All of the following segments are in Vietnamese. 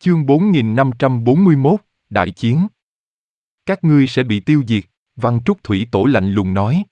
Chương 4541, Đại chiến. Các ngươi sẽ bị tiêu diệt, Văn Trúc Thủy Tổ lạnh lùng nói.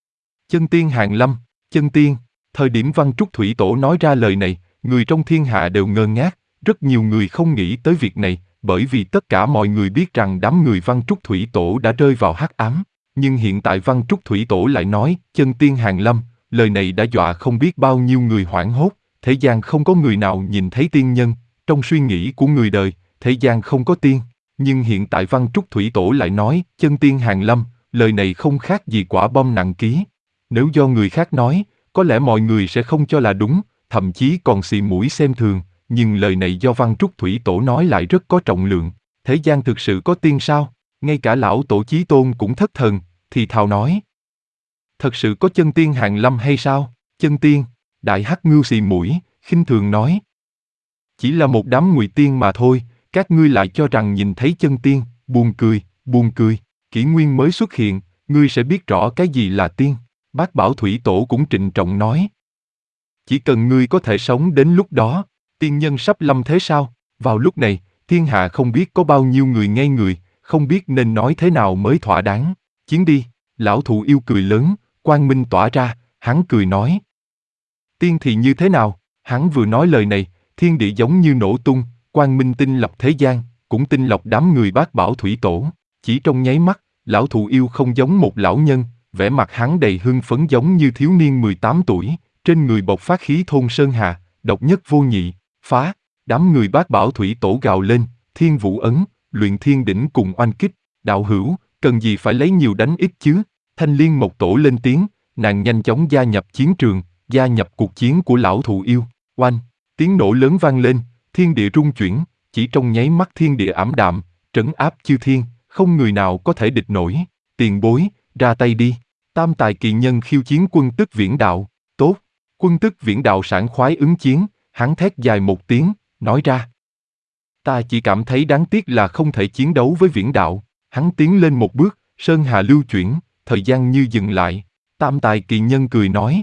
Chân tiên hàn lâm, chân tiên, thời điểm Văn Trúc Thủy Tổ nói ra lời này, người trong thiên hạ đều ngơ ngác, rất nhiều người không nghĩ tới việc này, bởi vì tất cả mọi người biết rằng đám người Văn Trúc Thủy Tổ đã rơi vào hắc ám. Nhưng hiện tại Văn Trúc Thủy Tổ lại nói, chân tiên hàn lâm, lời này đã dọa không biết bao nhiêu người hoảng hốt, thế gian không có người nào nhìn thấy tiên nhân, trong suy nghĩ của người đời, thế gian không có tiên. Nhưng hiện tại Văn Trúc Thủy Tổ lại nói, chân tiên hàn lâm, lời này không khác gì quả bom nặng ký. Nếu do người khác nói, có lẽ mọi người sẽ không cho là đúng, thậm chí còn xì mũi xem thường, nhưng lời này do Văn Trúc Thủy Tổ nói lại rất có trọng lượng. Thế gian thực sự có tiên sao? Ngay cả lão tổ Chí Tôn cũng thất thần, thì thào nói. Thật sự có chân tiên hàn lâm hay sao? Chân tiên, Đại Hắc Ngưu xì mũi, khinh thường nói. Chỉ là một đám ngụy tiên mà thôi, các ngươi lại cho rằng nhìn thấy chân tiên, buồn cười, buồn cười. Kỷ Nguyên mới xuất hiện, ngươi sẽ biết rõ cái gì là tiên. Bác Bảo Thủy Tổ cũng trịnh trọng nói. Chỉ cần ngươi có thể sống đến lúc đó, tiên nhân sắp lâm thế sao? Vào lúc này, thiên hạ không biết có bao nhiêu người ngây người, không biết nên nói thế nào mới thỏa đáng. Chiến đi, lão thụ yêu cười lớn, quang minh tỏa ra, hắn cười nói. Tiên thì như thế nào? Hắn vừa nói lời này, thiên địa giống như nổ tung, quang minh tinh lọc thế gian, cũng tinh lọc đám người Bác Bảo Thủy Tổ. Chỉ trong nháy mắt, lão thụ yêu không giống một lão nhân, vẻ mặt hắn đầy hưng phấn giống như thiếu niên 18 tuổi, trên người bộc phát khí thôn sơn hà, độc nhất vô nhị, phá. Đám người Bác Bảo Thủy Tổ gào lên, thiên vũ ấn, luyện thiên đỉnh cùng oanh kích, đạo hữu, cần gì phải lấy nhiều đánh ít chứ? Thanh Liên Mộc Tổ lên tiếng, nàng nhanh chóng gia nhập chiến trường, gia nhập cuộc chiến của lão thụ yêu. Oanh, tiếng nổ lớn vang lên, thiên địa rung chuyển, chỉ trong nháy mắt thiên địa ảm đạm, trấn áp chư thiên, không người nào có thể địch nổi. Tiền bối, ra tay đi. Tam tài kỳ nhân khiêu chiến Quân Tức Viễn Đạo. Tốt. Quân Tức Viễn Đạo sảng khoái ứng chiến, hắn thét dài một tiếng, nói ra. Ta chỉ cảm thấy đáng tiếc là không thể chiến đấu với Viễn Đạo. Hắn tiến lên một bước, sơn hà lưu chuyển, thời gian như dừng lại. Tam tài kỳ nhân cười nói.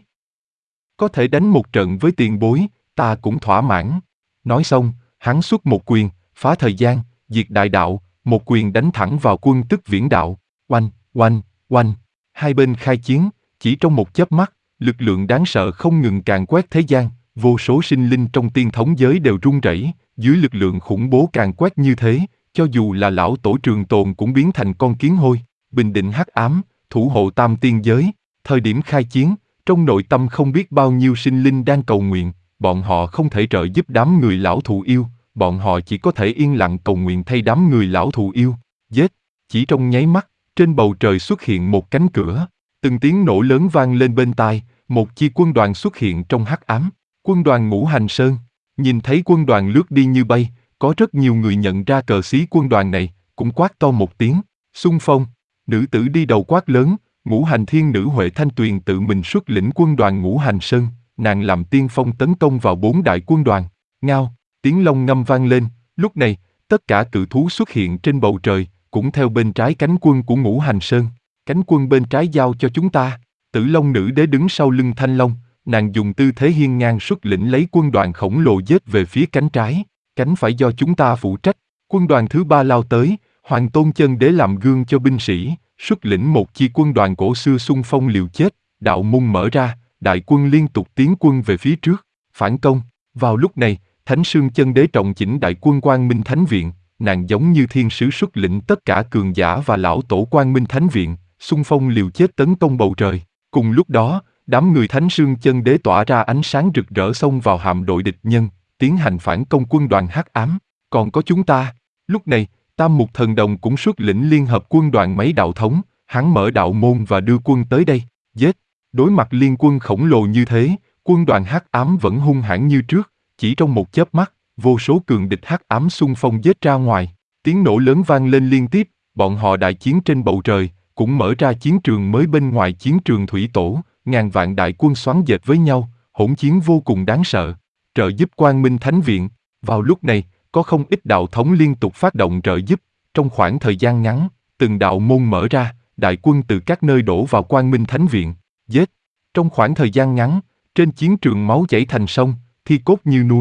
Có thể đánh một trận với tiền bối, ta cũng thỏa mãn. Nói xong, hắn xuất một quyền, phá thời gian, diệt đại đạo, một quyền đánh thẳng vào Quân Tức Viễn Đạo. Oanh, oanh, oanh. Hai bên khai chiến, chỉ trong một chớp mắt, lực lượng đáng sợ không ngừng càn quét thế gian, vô số sinh linh trong tiên thống giới đều run rẩy, dưới lực lượng khủng bố càn quét như thế, cho dù là lão tổ Trường Tồn cũng biến thành con kiến hôi, bình định hắc ám, thủ hộ tam tiên giới. Thời điểm khai chiến, trong nội tâm không biết bao nhiêu sinh linh đang cầu nguyện, bọn họ không thể trợ giúp đám người lão thụ yêu, bọn họ chỉ có thể yên lặng cầu nguyện thay đám người lão thụ yêu. Giết, chỉ trong nháy mắt, trên bầu trời xuất hiện một cánh cửa, từng tiếng nổ lớn vang lên bên tai, một chi quân đoàn xuất hiện trong hắc ám. Quân đoàn Ngũ Hành Sơn. Nhìn thấy quân đoàn lướt đi như bay, có rất nhiều người nhận ra cờ xí quân đoàn này, cũng quát to một tiếng, xung phong. Nữ tử đi đầu quát lớn, Ngũ Hành Thiên Nữ Huệ Thanh Tuyền tự mình xuất lĩnh quân đoàn Ngũ Hành Sơn, nàng làm tiên phong tấn công vào 4 đại quân đoàn. Ngao, tiếng long ngâm vang lên, lúc này, tất cả cự thú xuất hiện trên bầu trời, cũng theo bên trái cánh quân của Ngũ Hành Sơn. Cánh quân bên trái giao cho chúng ta. Tử Long Nữ Đế đứng sau lưng Thanh Long, nàng dùng tư thế hiên ngang xuất lĩnh lấy quân đoàn khổng lồ giết về phía cánh trái, cánh phải do chúng ta phụ trách. Quân đoàn thứ 3 lao tới, Hoàng Tôn Chân Đế làm gương cho binh sĩ, xuất lĩnh một chi quân đoàn cổ xưa xung phong liều chết, đạo môn mở ra, đại quân liên tục tiến quân về phía trước, phản công. Vào lúc này, Thánh Sương Chân Đế trọng chỉnh đại quân Quang Minh Thánh Viện, nàng giống như thiên sứ xuất lĩnh tất cả cường giả và lão tổ Quang Minh Thánh Viện, xung phong liều chết tấn công bầu trời. Cùng lúc đó, đám người Thánh Sương Chân Đế tỏa ra ánh sáng rực rỡ xông vào hạm đội địch nhân, tiến hành phản công quân đoàn hắc ám. Còn có chúng ta. Lúc này, Tam Mục Thần Đồng cũng xuất lĩnh liên hợp quân đoàn mấy đạo thống, hắn mở đạo môn và đưa quân tới đây, giết. Đối mặt liên quân khổng lồ như thế, quân đoàn hắc ám vẫn hung hãn như trước, chỉ trong một chớp mắt, vô số cường địch hắc ám xung phong giết ra ngoài. Tiếng nổ lớn vang lên liên tiếp, bọn họ đại chiến trên bầu trời, cũng mở ra chiến trường mới bên ngoài chiến trường thủy tổ, ngàn vạn đại quân xoắn dệt với nhau, hỗn chiến vô cùng đáng sợ. Trợ giúp Quang Minh Thánh Viện. Vào lúc này, có không ít đạo thống liên tục phát động trợ giúp, trong khoảng thời gian ngắn, từng đạo môn mở ra, đại quân từ các nơi đổ vào Quang Minh Thánh Viện, giết. Trong khoảng thời gian ngắn, trên chiến trường máu chảy thành sông, thi cốt như núi,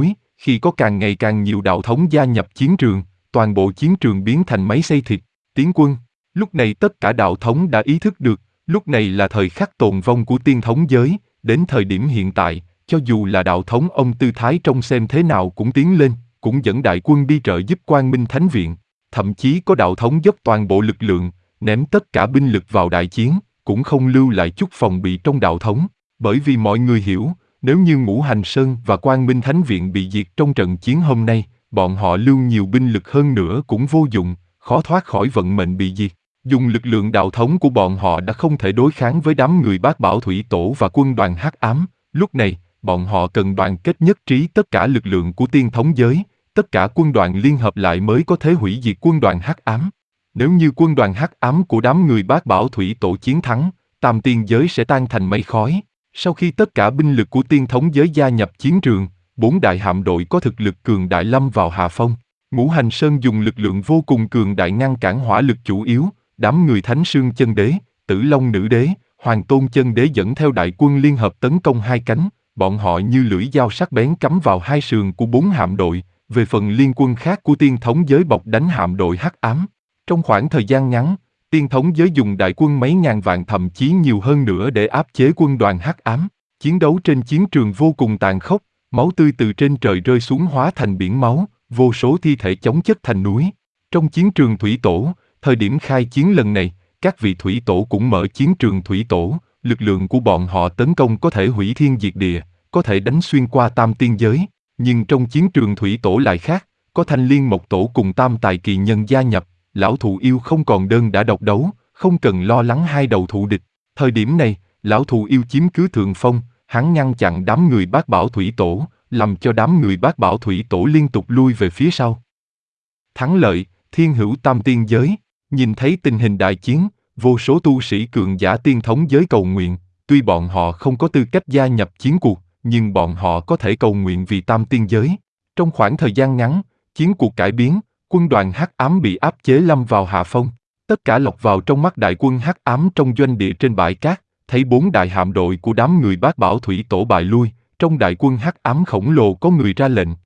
Khi có càng ngày càng nhiều đạo thống gia nhập chiến trường, toàn bộ chiến trường biến thành máy xay thịt, tiến quân. Lúc này tất cả đạo thống đã ý thức được, lúc này là thời khắc tồn vong của tiên thống giới, đến thời điểm hiện tại, cho dù là đạo thống ông tư thái trông xem thế nào cũng tiến lên, cũng dẫn đại quân đi trợ giúp Quang Minh Thánh Viện. Thậm chí có đạo thống dốc toàn bộ lực lượng, ném tất cả binh lực vào đại chiến, cũng không lưu lại chút phòng bị trong đạo thống, bởi vì mọi người hiểu, nếu như Ngũ Hành Sơn và Quang Minh Thánh Viện bị diệt trong trận chiến hôm nay, bọn họ lưu nhiều binh lực hơn nữa cũng vô dụng, khó thoát khỏi vận mệnh bị diệt. Dùng lực lượng đạo thống của bọn họ đã không thể đối kháng với đám người Bát Bảo Thủy Tổ và quân đoàn Hắc Ám, lúc này, bọn họ cần đoàn kết nhất trí tất cả lực lượng của tiên thống giới, tất cả quân đoàn liên hợp lại mới có thể hủy diệt quân đoàn Hắc Ám. Nếu như quân đoàn Hắc Ám của đám người Bát Bảo Thủy Tổ chiến thắng, tam tiên giới sẽ tan thành mây khói. Sau khi tất cả binh lực của tiên thống giới gia nhập chiến trường, 4 đại hạm đội có thực lực cường đại lâm vào hạ phong. Ngũ Hành Sơn dùng lực lượng vô cùng cường đại ngăn cản hỏa lực chủ yếu, đám người Thánh Sương Chân Đế, Tử Long Nữ Đế, Hoàng Tôn Chân Đế dẫn theo đại quân liên hợp tấn công hai cánh, bọn họ như lưỡi dao sắc bén cắm vào hai sườn của 4 hạm đội, về phần liên quân khác của tiên thống giới bọc đánh hạm đội Hắc Ám. Trong khoảng thời gian ngắn, tiên thống giới dùng đại quân mấy ngàn vạn thậm chí nhiều hơn nữa để áp chế quân đoàn Hắc Ám. Chiến đấu trên chiến trường vô cùng tàn khốc, máu tươi từ trên trời rơi xuống hóa thành biển máu, vô số thi thể chồng chất thành núi. Trong chiến trường thủy tổ, thời điểm khai chiến lần này, các vị thủy tổ cũng mở chiến trường thủy tổ, lực lượng của bọn họ tấn công có thể hủy thiên diệt địa, có thể đánh xuyên qua tam tiên giới. Nhưng trong chiến trường thủy tổ lại khác, có Thanh Liên Mộc Tổ cùng tam tài kỳ nhân gia nhập, lão thụ yêu không còn đơn đả độc đấu, không cần lo lắng hai đầu thụ địch. Thời điểm này, lão thụ yêu chiếm cứ thượng phong, hắn ngăn chặn đám người Bát Bảo Thủy Tổ, làm cho đám người Bát Bảo Thủy Tổ liên tục lui về phía sau. Thắng lợi, thiên hữu tam tiên giới, nhìn thấy tình hình đại chiến, vô số tu sĩ cường giả tiên thống giới cầu nguyện, tuy bọn họ không có tư cách gia nhập chiến cuộc, nhưng bọn họ có thể cầu nguyện vì tam tiên giới. Trong khoảng thời gian ngắn, chiến cuộc cải biến, quân đoàn Hắc Ám bị áp chế lâm vào hạ phong. Tất cả lọt vào trong mắt đại quân Hắc Ám trong doanh địa trên bãi cát, thấy 4 đại hạm đội của đám người Bát Bảo Thủy Tổ bại lui, trong đại quân Hắc Ám khổng lồ có người ra lệnh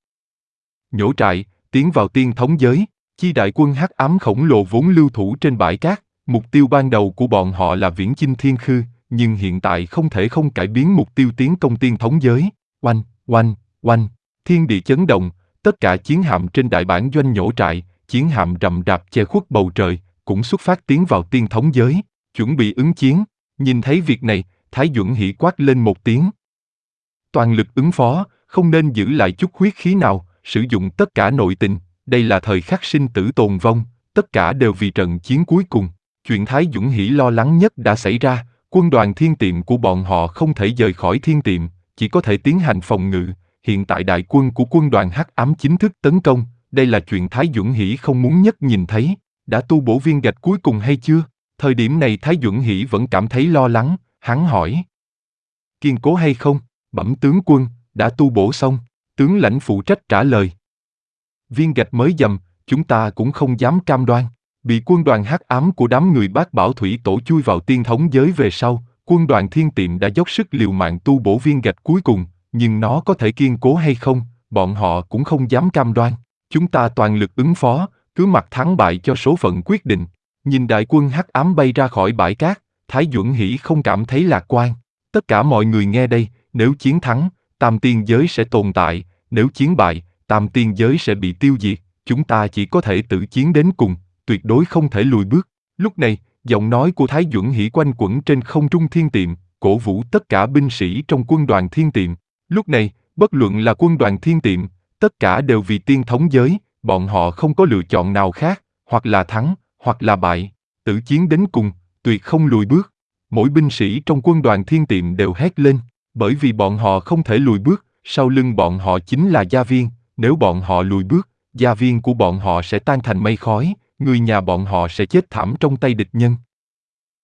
nhổ trại, tiến vào tiên thống giới. Chi đại quân Hắc Ám khổng lồ vốn lưu thủ trên bãi cát, mục tiêu ban đầu của bọn họ là viễn chinh thiên khư, nhưng hiện tại không thể không cải biến mục tiêu tiến công tiên thống giới. Oanh, oanh, oanh, thiên địa chấn động, tất cả chiến hạm trên đại bản doanh nhổ trại, chiến hạm rậm rạp che khuất bầu trời, cũng xuất phát tiến vào tiên thống giới, chuẩn bị ứng chiến. Nhìn thấy việc này, Thái Duẩn Hỉ quát lên một tiếng. Toàn lực ứng phó, không nên giữ lại chút huyết khí nào, sử dụng tất cả nội tình, đây là thời khắc sinh tử tồn vong, tất cả đều vì trận chiến cuối cùng. Chuyện Thái Duẩn Hỉ lo lắng nhất đã xảy ra, quân đoàn thiên tiệm của bọn họ không thể rời khỏi thiên tiệm, chỉ có thể tiến hành phòng ngự. Hiện tại đại quân của quân đoàn Hắc Ám chính thức tấn công, đây là chuyện Thái Duẩn Hỉ không muốn nhất nhìn thấy. Đã tu bổ viên gạch cuối cùng hay chưa? Thời điểm này Thái Duẩn Hỉ vẫn cảm thấy lo lắng, hắn hỏi. Kiên cố hay không? Bẩm tướng quân, đã tu bổ xong, tướng lãnh phụ trách trả lời. Viên gạch mới dầm, chúng ta cũng không dám cam đoan. Bị quân đoàn Hắc Ám của đám người Bát Bảo Thủy Tổ chui vào tiên thống giới về sau, quân đoàn thiên tiệm đã dốc sức liều mạng tu bổ viên gạch cuối cùng, nhưng nó có thể kiên cố hay không, bọn họ cũng không dám cam đoan. Chúng ta toàn lực ứng phó, cứ mặc thắng bại cho số phận quyết định. Nhìn đại quân Hắc Ám bay ra khỏi bãi cát, Thái Duẩn Hỉ không cảm thấy lạc quan. Tất cả mọi người nghe đây, nếu chiến thắng, tam tiên giới sẽ tồn tại, nếu chiến bại, tam tiên giới sẽ bị tiêu diệt, chúng ta chỉ có thể tự chiến đến cùng, tuyệt đối không thể lùi bước. Lúc này, giọng nói của Thái Duẩn Hỉ quanh quẩn trên không trung thiên tiệm, cổ vũ tất cả binh sĩ trong quân đoàn thiên tiệm. Lúc này, bất luận là quân đoàn thiên tiệm, tất cả đều vì tiên thống giới, bọn họ không có lựa chọn nào khác, hoặc là thắng, hoặc là bại, tự chiến đến cùng, tuyệt không lùi bước. Mỗi binh sĩ trong quân đoàn thiên tiệm đều hét lên, bởi vì bọn họ không thể lùi bước, sau lưng bọn họ chính là gia viên, nếu bọn họ lùi bước, gia viên của bọn họ sẽ tan thành mây khói, người nhà bọn họ sẽ chết thảm trong tay địch nhân.